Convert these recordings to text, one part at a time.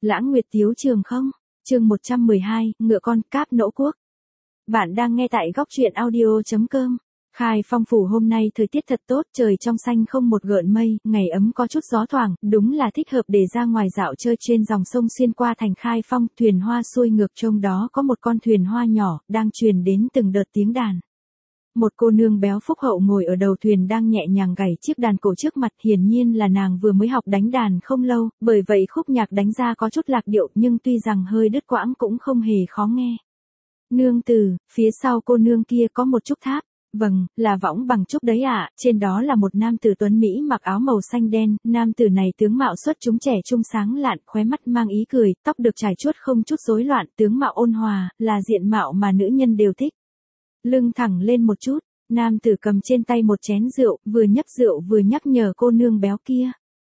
Lãng Nguyệt Tiếu Trường không? Chương 112, ngựa con cáp nỗ quốc. Bạn đang nghe tại góc truyện audio.com. Khai Phong phủ hôm nay thời tiết thật tốt, trời trong xanh không một gợn mây, ngày ấm có chút gió thoảng, đúng là thích hợp để ra ngoài dạo chơi trên dòng sông xuyên qua thành Khai Phong, thuyền hoa xuôi ngược trong đó có một con thuyền hoa nhỏ, đang truyền đến từng đợt tiếng đàn. Một cô nương béo phúc hậu ngồi ở đầu thuyền đang nhẹ nhàng gảy chiếc đàn cổ trước mặt, hiển nhiên là nàng vừa mới học đánh đàn không lâu, bởi vậy khúc nhạc đánh ra có chút lạc điệu nhưng tuy rằng hơi đứt quãng cũng không hề khó nghe. Nương tử, phía sau cô nương kia có một trúc tháp. Vâng, là võng bằng trúc đấy ạ, trên đó là một nam tử tuấn Mỹ mặc áo màu xanh đen, nam tử này tướng mạo xuất chúng trẻ trung sáng lạn, khóe mắt mang ý cười, tóc được trải chuốt không chút rối loạn, tướng mạo ôn hòa, là diện mạo mà nữ nhân đều thích. Lưng thẳng lên một chút, nam tử cầm trên tay một chén rượu, vừa nhấp rượu vừa nhắc nhở cô nương béo kia.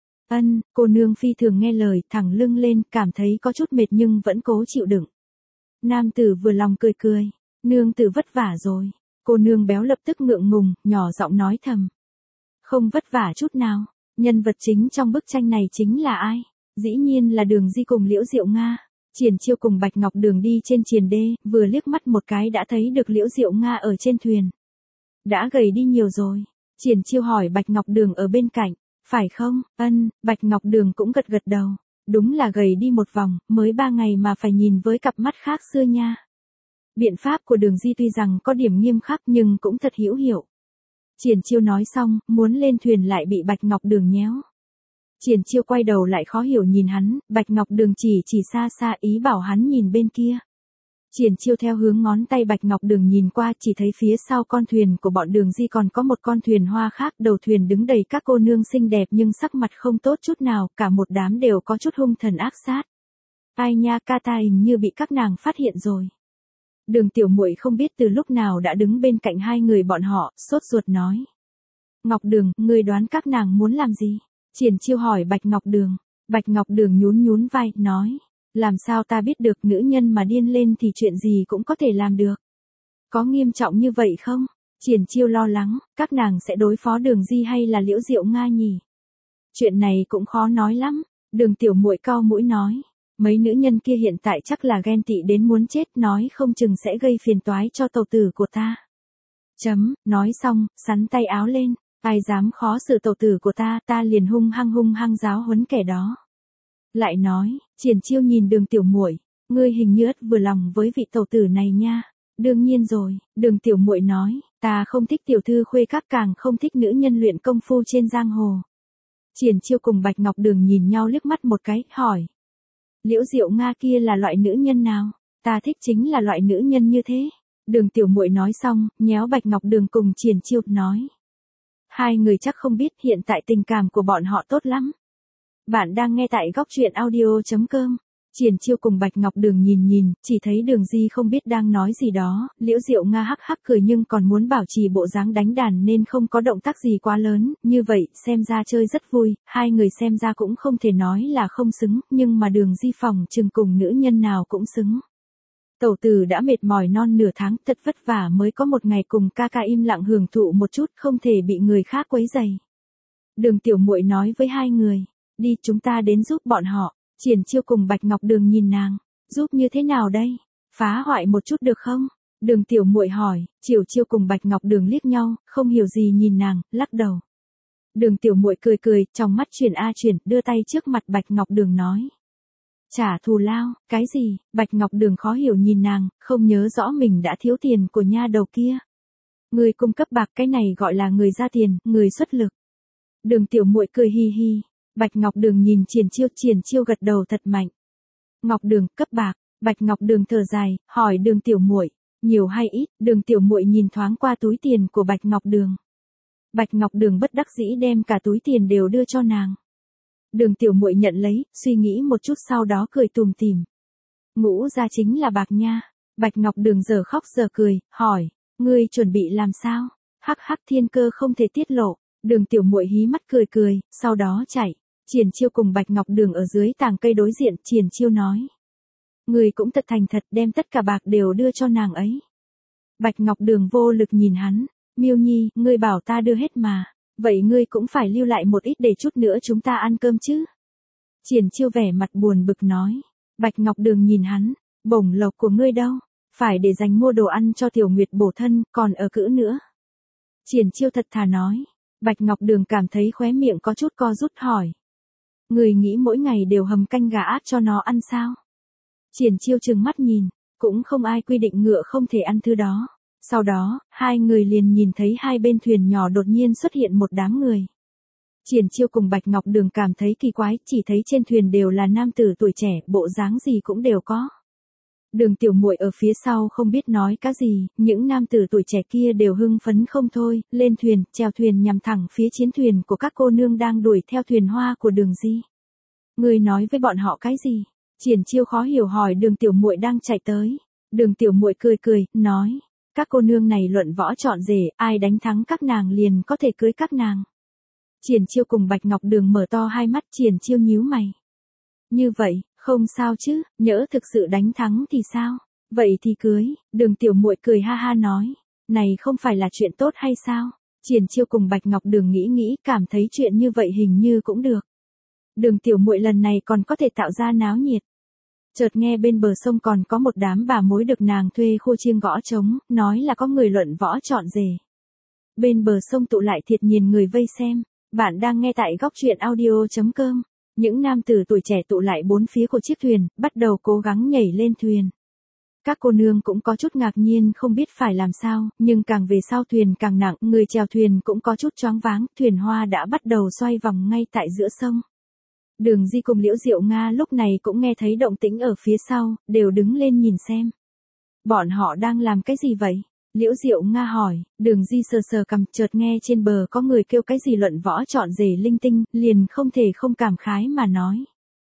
Cô nương phi thường nghe lời, thẳng lưng lên, cảm thấy có chút mệt nhưng vẫn cố chịu đựng. Nam tử vừa lòng cười cười, nương tử vất vả rồi. Cô nương béo lập tức ngượng ngùng, nhỏ giọng nói thầm. Không vất vả chút nào, nhân vật chính trong bức tranh này chính là ai? Dĩ nhiên là Đường Di cùng Liễu Diệu Nga. Triển Chiêu cùng Bạch Ngọc Đường đi trên triền đê, vừa liếc mắt một cái đã thấy được Liễu Diệu Nga ở trên thuyền. Đã gầy đi nhiều rồi. Triển Chiêu hỏi Bạch Ngọc Đường ở bên cạnh, phải không? Bạch Ngọc Đường cũng gật gật đầu. Đúng là gầy đi một vòng, mới 3 ngày mà phải nhìn với cặp mắt khác xưa nha. Biện pháp của Đường Di tuy rằng có điểm nghiêm khắc nhưng cũng thật hữu hiệu. Triển Chiêu nói xong, muốn lên thuyền lại bị Bạch Ngọc Đường nhéo. Triển Chiêu quay đầu lại khó hiểu nhìn hắn, Bạch Ngọc Đường chỉ xa xa ý bảo hắn nhìn bên kia. Triển Chiêu theo hướng ngón tay Bạch Ngọc Đường nhìn qua, chỉ thấy phía sau con thuyền của bọn Đường Di còn có một con thuyền hoa khác, đầu thuyền đứng đầy các cô nương xinh đẹp nhưng sắc mặt không tốt chút nào, cả một đám đều có chút hung thần ác sát. Ai nha, ca ta hình như bị các nàng phát hiện rồi. Đường Tiểu Muội không biết từ lúc nào đã đứng bên cạnh hai người bọn họ, sốt ruột nói. Ngọc Đường, ngươi đoán các nàng muốn làm gì? Triển Chiêu hỏi Bạch Ngọc Đường. Bạch Ngọc Đường nhún vai, nói. Làm sao ta biết được, nữ nhân mà điên lên thì chuyện gì cũng có thể làm được. Có nghiêm trọng như vậy không? Triển Chiêu lo lắng, các nàng sẽ đối phó Đường Di hay là Liễu Diệu Nga nhỉ? Chuyện này cũng khó nói lắm. Đường Tiểu Muội cau mũi nói. Mấy nữ nhân kia hiện tại chắc là ghen tị đến muốn chết, nói không chừng sẽ gây phiền toái cho tẩu tử của ta. Nói xong, sắn tay áo lên, ai dám khó xử tẩu tử của ta liền hung hăng giáo huấn kẻ đó. Lại nói, Triển Chiêu nhìn Đường Tiểu Muội, ngươi hình như vừa lòng với vị tẩu tử này nha. Đương nhiên rồi, Đường Tiểu Muội nói, ta không thích tiểu thư khuê các, càng không thích nữ nhân luyện công phu trên giang hồ. Triển Chiêu cùng Bạch Ngọc Đường nhìn nhau liếc mắt một cái, hỏi. Liễu Diệu Nga kia là loại nữ nhân nào? Ta thích chính là loại nữ nhân như thế. Đường Tiểu Muội nói xong, nhéo Bạch Ngọc Đường cùng Triển Chiêu, nói. Hai người chắc không biết hiện tại tình cảm của bọn họ tốt lắm. Bạn đang nghe tại góc truyện audio.com. Triển Chiêu cùng Bạch Ngọc Đường nhìn, chỉ thấy Đường Di không biết đang nói gì đó, Liễu Diệu Nga hắc hắc cười nhưng còn muốn bảo trì bộ dáng đánh đàn nên không có động tác gì quá lớn, như vậy, xem ra chơi rất vui, hai người xem ra cũng không thể nói là không xứng, nhưng mà Đường Di phòng chừng cùng nữ nhân nào cũng xứng. Tẩu tử đã mệt mỏi non nửa tháng, thật vất vả mới có một ngày cùng ca ca im lặng hưởng thụ một chút, không thể bị người khác quấy rầy. Đường Tiểu Muội nói với hai người, đi chúng ta đến giúp bọn họ. Triển Chiêu cùng Bạch Ngọc Đường nhìn nàng, giúp như thế nào đây? Phá hoại một chút được không? Đường Tiểu Muội hỏi. Triển Chiêu cùng Bạch Ngọc Đường liếc nhau, không hiểu gì nhìn nàng, lắc đầu. Đường Tiểu Muội cười, trong mắt chuyển, đưa tay trước mặt Bạch Ngọc Đường nói. Trả thù lao, cái gì? Bạch Ngọc Đường khó hiểu nhìn nàng, không nhớ rõ mình đã thiếu tiền của nha đầu kia. Người cung cấp bạc, cái này gọi là người ra tiền, người xuất lực. Đường Tiểu Muội cười hi hi. Bạch Ngọc Đường nhìn Triển Chiêu gật đầu thật mạnh. Ngọc Đường, cấp bạc. Bạch Ngọc Đường thở dài, hỏi Đường Tiểu Muội, nhiều hay ít? Đường Tiểu Muội nhìn thoáng qua túi tiền của Bạch Ngọc Đường. Bạch Ngọc Đường bất đắc dĩ đem cả túi tiền đều đưa cho nàng. Đường Tiểu Muội nhận lấy, suy nghĩ một chút sau đó cười tùm tìm. Ngũ ra chính là bạc nha. Bạch Ngọc Đường giờ khóc giờ cười, hỏi, ngươi chuẩn bị làm sao? Hắc thiên cơ không thể tiết lộ. Đường Tiểu Muội hí mắt cười, sau đó chạy. Triển Chiêu cùng Bạch Ngọc Đường ở dưới tàng cây đối diện, Triển Chiêu nói. Người cũng thật thành thật, đem tất cả bạc đều đưa cho nàng ấy. Bạch Ngọc Đường vô lực nhìn hắn, Miêu Nhi, ngươi bảo ta đưa hết mà, vậy ngươi cũng phải lưu lại một ít để chút nữa chúng ta ăn cơm chứ. Triển Chiêu vẻ mặt buồn bực nói. Bạch Ngọc Đường nhìn hắn, bổng lộc của ngươi đâu? Phải để dành mua đồ ăn cho Tiểu Nguyệt bổ thân, còn ở cữ nữa. Triển Chiêu thật thà nói. Bạch Ngọc Đường cảm thấy khóe miệng có chút co rút hỏi. Người nghĩ mỗi ngày đều hầm canh gà áp cho nó ăn sao? Triển Chiêu trừng mắt nhìn, cũng không ai quy định ngựa không thể ăn thứ đó. Sau đó, hai người liền nhìn thấy hai bên thuyền nhỏ đột nhiên xuất hiện một đám người. Triển Chiêu cùng Bạch Ngọc Đường cảm thấy kỳ quái, chỉ thấy trên thuyền đều là nam tử tuổi trẻ, bộ dáng gì cũng đều có. Đường Tiểu Muội ở phía sau không biết nói cái gì, những nam tử tuổi trẻ kia đều hưng phấn không thôi, lên thuyền, chèo thuyền nhằm thẳng phía chiến thuyền của các cô nương đang đuổi theo thuyền hoa của Đường Di. Người nói với bọn họ cái gì? Triển Chiêu khó hiểu hỏi Đường Tiểu Muội đang chạy tới. Đường Tiểu Muội cười cười, nói, các cô nương này luận võ chọn rể, ai đánh thắng các nàng liền có thể cưới các nàng. Triển Chiêu cùng Bạch Ngọc Đường mở to hai mắt, Triển Chiêu nhíu mày. Như vậy, không sao chứ, nhỡ thực sự đánh thắng thì sao? Vậy thì cưới. Đường Tiểu Muội cười ha ha nói, này không phải là chuyện tốt hay sao? Triển Chiêu cùng Bạch Ngọc Đường nghĩ cảm thấy chuyện như vậy hình như cũng được. Đường Tiểu Muội lần này còn có thể tạo ra náo nhiệt. Chợt nghe bên bờ sông còn có một đám bà mối được nàng thuê khô chiêng gõ trống, nói là có người luận võ chọn rể. Bên bờ sông tụ lại thiệt nhiều người vây xem. Bạn đang nghe tại góc truyện audio.com. Những nam tử tuổi trẻ tụ lại bốn phía của chiếc thuyền, bắt đầu cố gắng nhảy lên thuyền. Các cô nương cũng có chút ngạc nhiên không biết phải làm sao, nhưng càng về sau thuyền càng nặng, người chèo thuyền cũng có chút choáng váng, thuyền hoa đã bắt đầu xoay vòng ngay tại giữa sông. Đường Di cùng Liễu Diệu Nga lúc này cũng nghe thấy động tĩnh ở phía sau, đều đứng lên nhìn xem. Bọn họ đang làm cái gì vậy? Liễu Diệu Nga hỏi. Đường Di sờ sờ cằm, chợt nghe trên bờ có người kêu cái gì luận võ chọn rể linh tinh, liền không thể không cảm khái mà nói.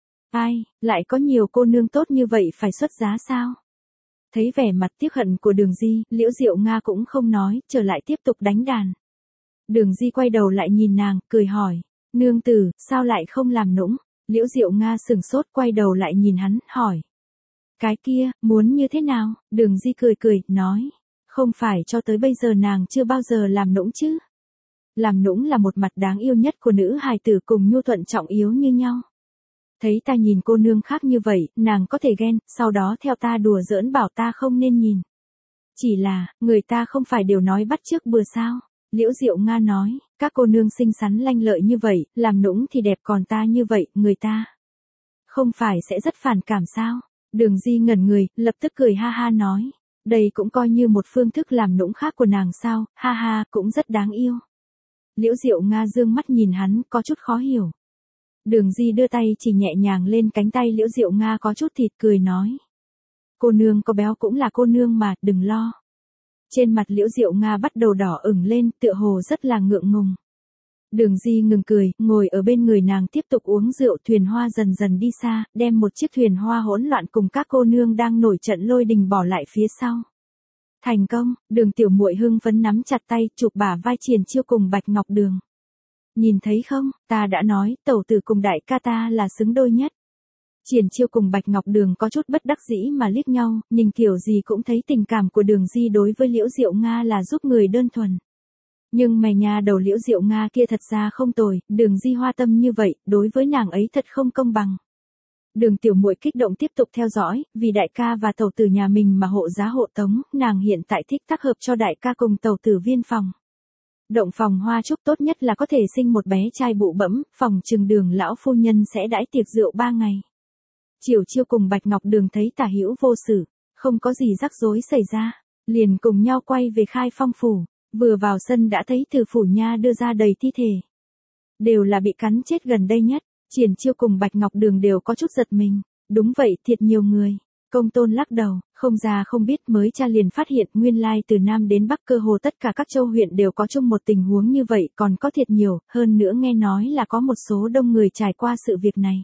Ai, lại có nhiều cô nương tốt như vậy phải xuất giá sao? Thấy vẻ mặt tiếc hận của Đường Di, Liễu Diệu Nga cũng không nói, trở lại tiếp tục đánh đàn. Đường Di quay đầu lại nhìn nàng, cười hỏi. Nương tử, sao lại không làm nũng? Liễu Diệu Nga sừng sốt quay đầu lại nhìn hắn, hỏi. Cái kia, muốn như thế nào? Đường Di cười, nói. Không phải cho tới bây giờ nàng chưa bao giờ làm nũng chứ. Làm nũng là một mặt đáng yêu nhất của nữ hài tử, cùng nhu thuận trọng yếu như nhau. Thấy ta nhìn cô nương khác như vậy, nàng có thể ghen, sau đó theo ta đùa giỡn bảo ta không nên nhìn. Chỉ là, người ta không phải đều nói bắt chước bừa sao. Liễu Diệu Nga nói, các cô nương xinh xắn lanh lợi như vậy, làm nũng thì đẹp, còn ta như vậy, người ta không phải sẽ rất phản cảm sao? Đường Di ngẩn người, lập tức cười ha ha nói. Đây cũng coi như một phương thức làm nũng khác của nàng sao, ha ha, cũng rất đáng yêu. Liễu Diệu Nga dương mắt nhìn hắn, có chút khó hiểu. Đường Di đưa tay chỉ nhẹ nhàng lên cánh tay Liễu Diệu Nga có chút thịt, cười nói. Cô nương có béo cũng là cô nương mà, đừng lo. Trên mặt Liễu Diệu Nga bắt đầu đỏ ửng lên, tựa hồ rất là ngượng ngùng. Đường Di ngừng cười, ngồi ở bên người nàng tiếp tục uống rượu, thuyền hoa dần dần đi xa, đem một chiếc thuyền hoa hỗn loạn cùng các cô nương đang nổi trận lôi đình bỏ lại phía sau. Thành công, Đường Tiểu Muội hưng phấn nắm chặt tay, chụp bả vai Triển Chiêu cùng Bạch Ngọc Đường. Nhìn thấy không, ta đã nói, tẩu tử cùng đại ca ta là xứng đôi nhất. Triển Chiêu cùng Bạch Ngọc Đường có chút bất đắc dĩ mà liếc nhau, nhưng kiểu gì cũng thấy tình cảm của Đường Di đối với Liễu Diệu Nga là giúp người đơn thuần. Nhưng mày nhà đầu Liễu Diệu Nga kia thật ra không tồi, Đường Di hoa tâm như vậy, đối với nàng ấy thật không công bằng. Đường Tiểu Muội kích động tiếp tục theo dõi, vì đại ca và tẩu tử nhà mình mà hộ giá hộ tống, nàng hiện tại thích tác hợp cho đại ca cùng tẩu tử viên phòng. Động phòng hoa chúc tốt nhất là có thể sinh một bé trai bụ bẫm, phòng trừng Đường lão phu nhân sẽ đãi tiệc rượu 3 ngày. Triển Chiêu cùng Bạch Ngọc Đường thấy tả hữu vô sự, không có gì rắc rối xảy ra, liền cùng nhau quay về Khai Phong phủ. Vừa vào sân đã thấy từ phủ nha đưa ra đầy thi thể. Đều là bị cắn chết gần đây nhất. Triển Chiêu cùng Bạch Ngọc Đường đều có chút giật mình. Đúng vậy, thiệt nhiều người. Công Tôn lắc đầu, không già không biết, mới cha liền phát hiện nguyên lai từ Nam đến Bắc cơ hồ tất cả các châu huyện đều có chung một tình huống như vậy, còn có thiệt nhiều, hơn nữa nghe nói là có một số đông người trải qua sự việc này.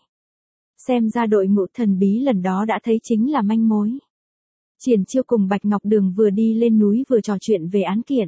Xem ra đội ngũ thần bí lần đó đã thấy chính là manh mối. Triển Chiêu cùng Bạch Ngọc Đường vừa đi lên núi vừa trò chuyện về án kiện.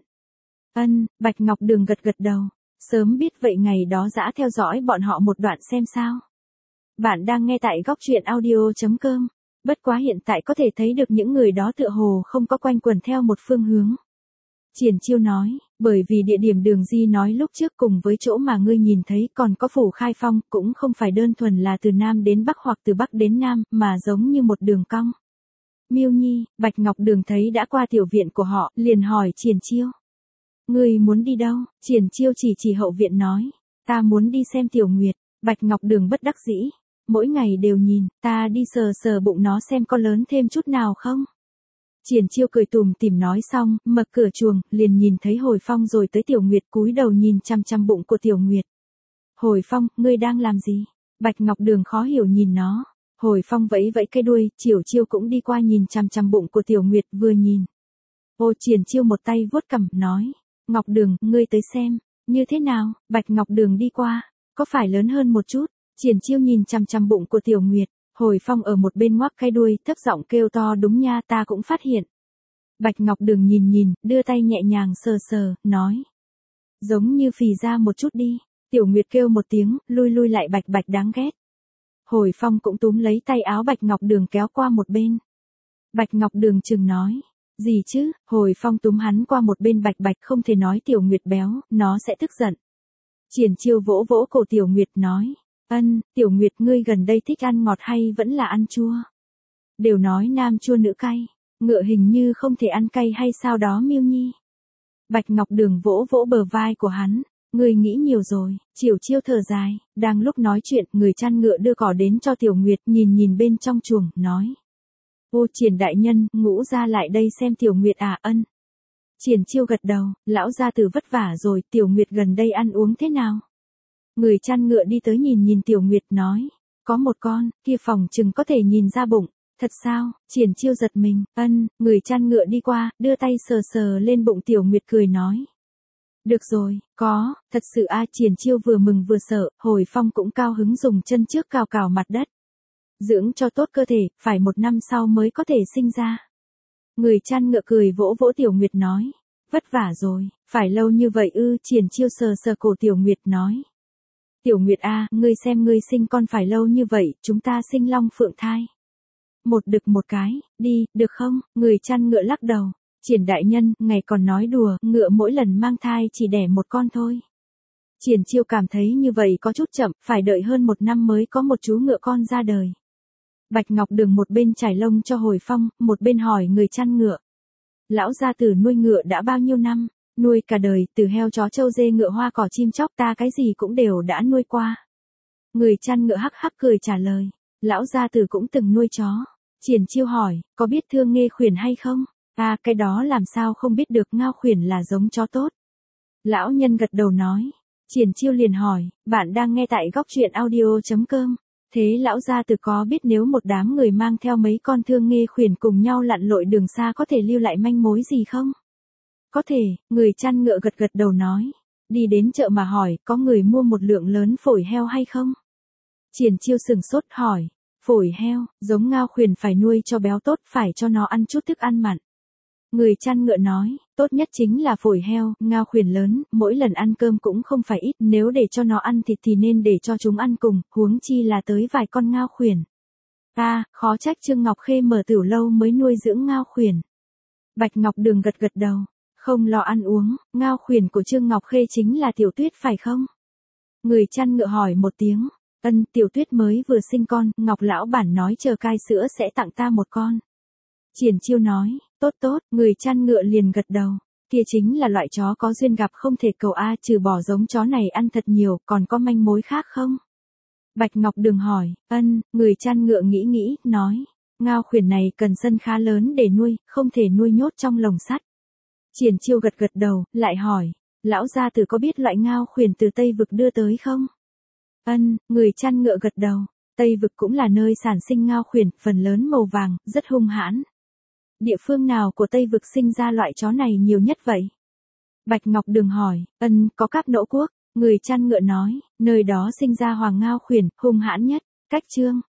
Bạch Ngọc Đường gật gật đầu. Sớm biết vậy ngày đó dã theo dõi bọn họ một đoạn xem sao. Bạn đang nghe tại góc truyện audio.com. Bất quá hiện tại có thể thấy được những người đó tựa hồ không có quanh quẩn theo một phương hướng. Triển Chiêu nói, bởi vì địa điểm Đường Di nói lúc trước cùng với chỗ mà ngươi nhìn thấy còn có phủ Khai Phong, cũng không phải đơn thuần là từ Nam đến Bắc hoặc từ Bắc đến Nam, mà giống như một đường cong. Miêu Nhi, Bạch Ngọc Đường thấy đã qua tiểu viện của họ, liền hỏi Triển Chiêu. Ngươi muốn đi đâu? Triển Chiêu chỉ hậu viện nói, ta muốn đi xem Tiểu Nguyệt. Bạch Ngọc Đường bất đắc dĩ, mỗi ngày đều nhìn, ta đi sờ sờ bụng nó xem có lớn thêm chút nào không. Triển Chiêu cười tủm tỉm nói xong, mở cửa chuồng, liền nhìn thấy Hồi Phong rồi tới Tiểu Nguyệt cúi đầu nhìn chăm chăm bụng của Tiểu Nguyệt. Hồi Phong, ngươi đang làm gì? Bạch Ngọc Đường khó hiểu nhìn nó. Hồi Phong vẫy vẫy cái đuôi, Triển Chiêu cũng đi qua nhìn chăm chăm bụng của Tiểu Nguyệt vừa nhìn. Ô Triển Chiêu một tay vuốt cằm, nói, Ngọc Đường, ngươi tới xem, như thế nào? Bạch Ngọc Đường đi qua, có phải lớn hơn một chút? Triển Chiêu nhìn chăm chăm bụng của Tiểu Nguyệt. Hồi Phong ở một bên ngoắc cái đuôi, thấp giọng kêu to, đúng nha, ta cũng phát hiện. Bạch Ngọc Đường nhìn, đưa tay nhẹ nhàng sờ sờ, nói. Giống như phì ra một chút đi. Tiểu Nguyệt kêu một tiếng, lui lại bạch bạch đáng ghét. Hồi Phong cũng túm lấy tay áo Bạch Ngọc Đường kéo qua một bên. Bạch Ngọc Đường chừng nói. Gì chứ? Hồi Phong túm hắn qua một bên bạch bạch, không thể nói Tiểu Nguyệt béo, nó sẽ tức giận. Triển Chiêu vỗ vỗ cổ Tiểu Nguyệt nói. Tiểu Nguyệt, ngươi gần đây thích ăn ngọt hay vẫn là ăn chua? Đều nói nam chua nữ cay, ngựa hình như không thể ăn cay hay sao đó Miêu Nhi. Bạch Ngọc Đường vỗ vỗ bờ vai của hắn, ngươi nghĩ nhiều rồi. Triển Chiêu thở dài, đang lúc nói chuyện, người chăn ngựa đưa cỏ đến cho Tiểu Nguyệt, nhìn bên trong chuồng, nói. Ô Triển đại nhân, Ngũ gia lại đây xem Tiểu Nguyệt à? Triển Chiêu gật đầu, lão gia tử vất vả rồi, Tiểu Nguyệt gần đây ăn uống thế nào? Người chăn ngựa đi tới nhìn Tiểu Nguyệt nói, có một con, kia phòng chừng có thể nhìn ra bụng. Thật sao? Triển Chiêu giật mình. Người chăn ngựa đi qua, đưa tay sờ sờ lên bụng Tiểu Nguyệt, cười nói. Được rồi, có, thật sự Triển Chiêu vừa mừng vừa sợ. Hồi Phong cũng cao hứng dùng chân trước cào mặt đất. Dưỡng cho tốt cơ thể, phải 1 năm sau mới có thể sinh ra. Người chăn ngựa cười vỗ vỗ Tiểu Nguyệt nói, vất vả rồi, phải lâu như vậy ư? Triển Chiêu sờ sờ cổ Tiểu Nguyệt nói. Tiểu Nguyệt ngươi xem ngươi sinh con phải lâu như vậy, chúng ta sinh long phượng thai. Một đực một cái, đi, được không? Người chăn ngựa lắc đầu. Triển đại nhân, ngài còn nói đùa, ngựa mỗi lần mang thai chỉ đẻ một con thôi. Triển Chiêu cảm thấy như vậy có chút chậm, phải đợi hơn 1 năm mới có một chú ngựa con ra đời. Bạch Ngọc Đường một bên trải lông cho Hồi Phong, một bên hỏi người chăn ngựa. Lão gia tử nuôi ngựa đã bao nhiêu năm? Nuôi cả đời, từ heo chó trâu dê ngựa hoa cỏ chim chóc, ta cái gì cũng đều đã nuôi qua. Người chăn ngựa hắc hắc cười trả lời. Lão gia tử cũng từng nuôi chó. Triển Chiêu hỏi, có biết Thương Nghê Khuyển hay không? Cái đó làm sao không biết được, Ngao Khuyển là giống chó tốt. Lão nhân gật đầu nói. Triển Chiêu liền hỏi, bạn đang nghe tại góc truyện audio.com. Thế lão gia tử có biết nếu một đám người mang theo mấy con Thương Nghê Khuyển cùng nhau lặn lội đường xa có thể lưu lại manh mối gì không? Có thể, người chăn ngựa gật đầu nói. Đi đến chợ mà hỏi, có người mua một lượng lớn phổi heo hay không? Triển Chiêu sừng sốt hỏi. Phổi heo, giống Ngao Khuyển phải nuôi cho béo tốt, phải cho nó ăn chút thức ăn mặn. Người chăn ngựa nói, tốt nhất chính là phổi heo. Ngao Khuyển lớn, mỗi lần ăn cơm cũng không phải ít, nếu để cho nó ăn thịt thì nên để cho chúng ăn cùng, huống chi là tới vài con Ngao Khuyển. Khó trách Trương Ngọc Khê mở tiểu lâu mới nuôi dưỡng Ngao Khuyển. Bạch Ngọc Đường gật đầu, không lo ăn uống. Ngao Khuyển của Trương Ngọc Khê chính là Tiểu Tuyết phải không? Người chăn ngựa hỏi một tiếng. Tiểu Tuyết mới vừa sinh con, Ngọc lão bản nói chờ cai sữa sẽ tặng ta một con. Triển Chiêu nói, tốt, người chăn ngựa liền gật đầu. Kia chính là loại chó có duyên gặp không thể cầu trừ bỏ giống chó này ăn thật nhiều, còn có manh mối khác không? Bạch Ngọc Đường hỏi, người chăn ngựa nghĩ, nói, Ngao Khuyển này cần sân khá lớn để nuôi, không thể nuôi nhốt trong lồng sắt. Triển Chiêu gật đầu, lại hỏi, lão gia tử có biết loại Ngao Khuyển từ Tây Vực đưa tới không? Người chăn ngựa gật đầu, Tây Vực cũng là nơi sản sinh Ngao Khuyển, phần lớn màu vàng, rất hung hãn. Địa phương nào của Tây Vực sinh ra loại chó này nhiều nhất vậy? Bạch Ngọc Đường hỏi, có Cáp Nỗ Quốc. Người chăn ngựa nói, nơi đó sinh ra Hoàng Ngao Khuyển, hung hãn nhất. Cách Trương